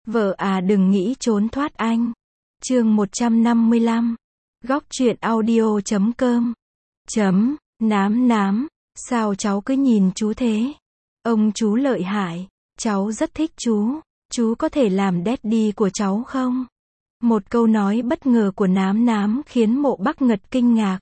Vợ à đừng nghĩ trốn thoát anh. Chương 155. Góc truyện audio.com. Nám, sao cháu cứ nhìn chú thế? Ông chú lợi hại, cháu rất thích chú có thể làm daddy của cháu không? Một câu nói bất ngờ của Nám khiến Mộ Bắc Ngật kinh ngạc.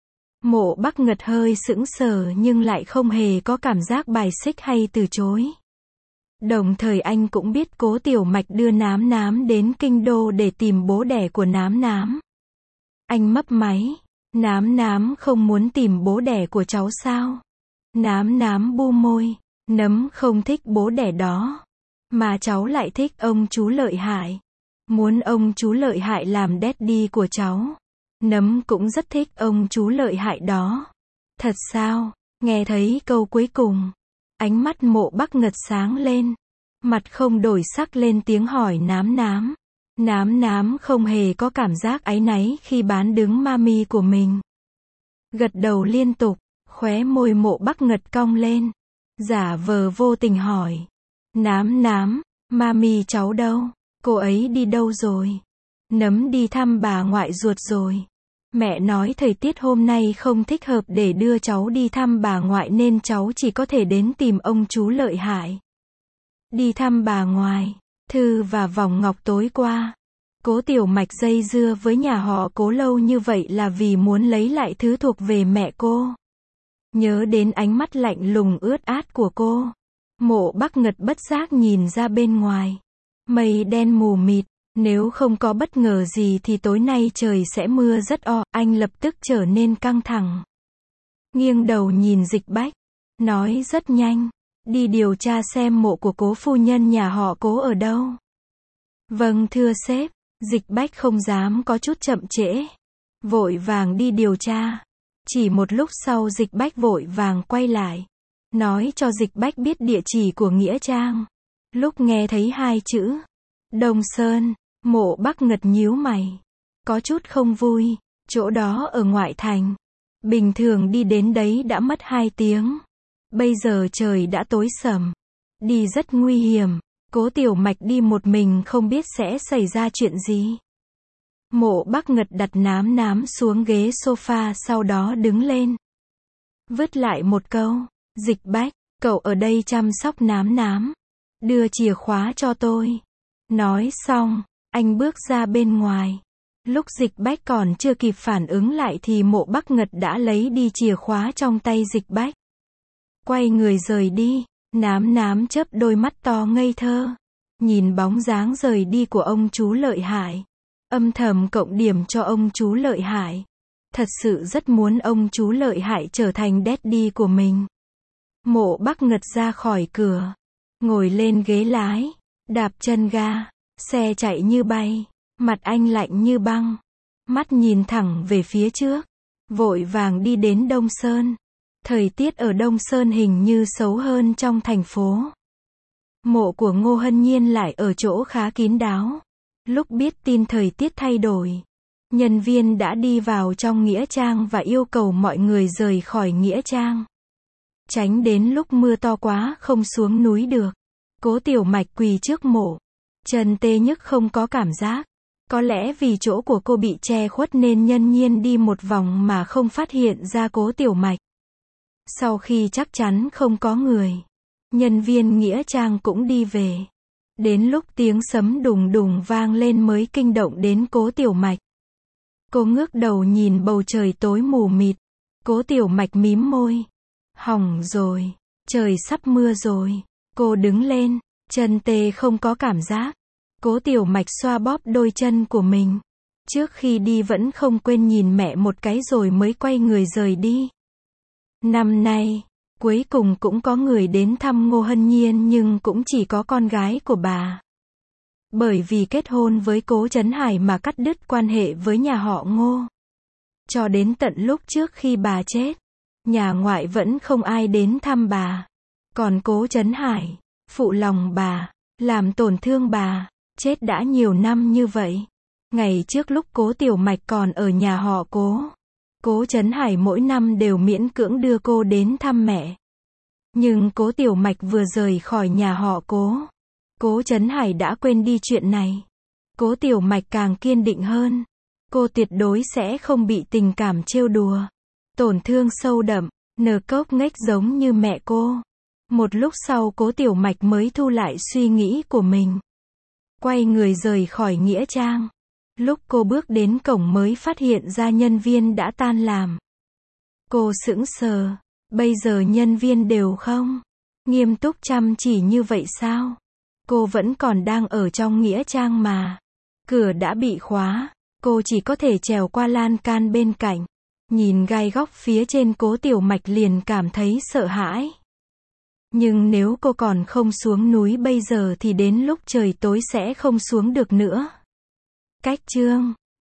Mộ Bắc Ngật hơi sững sờ nhưng lại không hề có cảm giác bài xích hay từ chối. Đồng thời anh cũng biết Cố Tiểu Mạch đưa Nám đến kinh đô để tìm bố đẻ của Nám. Anh mấp máy, Nám không muốn tìm bố đẻ của cháu sao? Nám bu môi, nấm không thích bố đẻ đó. Mà cháu lại thích ông chú lợi hại. Muốn ông chú lợi hại làm daddy của cháu. Nấm cũng rất thích ông chú lợi hại đó. Thật sao? Nghe thấy câu cuối cùng, ánh mắt Mộ Bắc Ngật sáng lên. Mặt không đổi sắc lên tiếng hỏi Nám. Nám không hề có cảm giác áy náy khi bán đứng mami của mình. Gật đầu liên tục, khóe môi Mộ Bắc Ngật cong lên. Giả vờ vô tình hỏi. Nám, mami cháu đâu? Cô ấy đi đâu rồi? Nấm đi thăm bà ngoại ruột rồi. Mẹ nói thời tiết hôm nay không thích hợp để đưa cháu đi thăm bà ngoại nên cháu chỉ có thể đến tìm ông chú lợi hại. Đi thăm bà ngoại, Thư và Vòng Ngọc tối qua. Cố Tiểu Mạch dây dưa với nhà họ Cố lâu như vậy là vì muốn lấy lại thứ thuộc về mẹ cô. Nhớ đến ánh mắt lạnh lùng ướt át của cô, Mộ Bắc Ngật bất giác nhìn ra bên ngoài. Mây đen mù mịt, nếu không có bất ngờ gì thì tối nay trời sẽ mưa rất anh lập tức trở nên căng thẳng. Nghiêng đầu nhìn Dịch Bách, nói rất nhanh, đi điều tra xem mộ của Cố phu nhân nhà họ Cố ở đâu. Vâng thưa sếp. Dịch Bách không dám có chút chậm trễ, vội vàng đi điều tra. Chỉ một lúc sau Dịch Bách vội vàng quay lại, nói cho Dịch Bách biết địa chỉ của nghĩa trang. Lúc nghe thấy hai chữ Đông Sơn, Mộ Bắc Ngật nhíu mày, có chút không vui. Chỗ đó ở ngoại thành, bình thường đi đến đấy đã mất 2 tiếng. Bây giờ trời đã tối sầm, đi rất nguy hiểm. Cố Tiểu Mạch đi một mình không biết sẽ xảy ra chuyện gì. Mộ Bắc Ngật đặt Nám xuống ghế sofa sau đó đứng lên. Vứt lại một câu, Dịch Bách, cậu ở đây chăm sóc Nám. Đưa chìa khóa cho tôi. Nói xong, anh bước ra bên ngoài. Lúc Dịch Bách còn chưa kịp phản ứng lại thì Mộ Bắc Ngật đã lấy đi chìa khóa trong tay Dịch Bách. Quay người rời đi. Nám chớp đôi mắt to ngây thơ, nhìn bóng dáng rời đi của ông chú lợi hại. Âm thầm cộng điểm cho ông chú lợi hại. Thật sự rất muốn ông chú lợi hại trở thành daddy của mình. Mộ Bắc Ngật ra khỏi cửa, ngồi lên ghế lái, đạp chân ga, xe chạy như bay, mặt anh lạnh như băng, mắt nhìn thẳng về phía trước, vội vàng đi đến Đông Sơn. Thời tiết ở Đông Sơn hình như xấu hơn trong thành phố. Mộ của Ngô Hân Nhiên lại ở chỗ khá kín đáo. Lúc biết tin thời tiết thay đổi, nhân viên đã đi vào trong nghĩa trang và yêu cầu mọi người rời khỏi nghĩa trang. Tránh đến lúc mưa to quá không xuống núi được. Cố Tiểu Mạch quỳ trước mộ, chân tê nhức không có cảm giác. Có lẽ vì chỗ của cô bị che khuất nên nhân nhiên đi một vòng mà không phát hiện ra Cố Tiểu Mạch. Sau khi chắc chắn không có người, nhân viên nghĩa trang cũng đi về. Đến lúc tiếng sấm đùng đùng vang lên mới kinh động đến Cố Tiểu Mạch. Cô ngước đầu nhìn bầu trời tối mù mịt. Cố Tiểu Mạch mím môi. Hỏng rồi, trời sắp mưa rồi. Cô đứng lên, chân tê không có cảm giác. Cố Tiểu Mạch xoa bóp đôi chân của mình. Trước khi đi vẫn không quên nhìn mẹ một cái rồi mới quay người rời đi. Năm nay, cuối cùng cũng có người đến thăm Ngô Hân Nhiên nhưng cũng chỉ có con gái của bà. Bởi vì kết hôn với Cố Trấn Hải mà cắt đứt quan hệ với nhà họ Ngô. Cho đến tận lúc trước khi bà chết, nhà ngoại vẫn không ai đến thăm bà. Còn Cố Trấn Hải, phụ lòng bà, làm tổn thương bà, chết đã nhiều năm như vậy. Ngày trước lúc Cố Tiểu Mạch còn ở nhà họ Cố Trấn Hải mỗi năm đều miễn cưỡng đưa cô đến thăm mẹ. Nhưng Cố Tiểu Mạch vừa rời khỏi nhà họ Cố Chấn Hải đã quên đi chuyện này. Cố Tiểu Mạch càng kiên định hơn. Cô tuyệt đối sẽ không bị tình cảm trêu đùa. Tổn thương sâu đậm, nờ cốc nghếch giống như mẹ cô. Một lúc sau Cố Tiểu Mạch mới thu lại suy nghĩ của mình. Quay người rời khỏi nghĩa trang. Lúc cô bước đến cổng mới phát hiện ra nhân viên đã tan làm. Cô sững sờ. Bây giờ nhân viên đều không nghiêm túc chăm chỉ như vậy sao? Cô vẫn còn đang ở trong nghĩa trang mà. Cửa đã bị khóa. Cô chỉ có thể trèo qua lan can bên cạnh. Nhìn gai góc phía trên Cố Tiểu Mạch liền cảm thấy sợ hãi. Nhưng nếu cô còn không xuống núi bây giờ thì đến lúc trời tối sẽ không xuống được nữa. Cách chương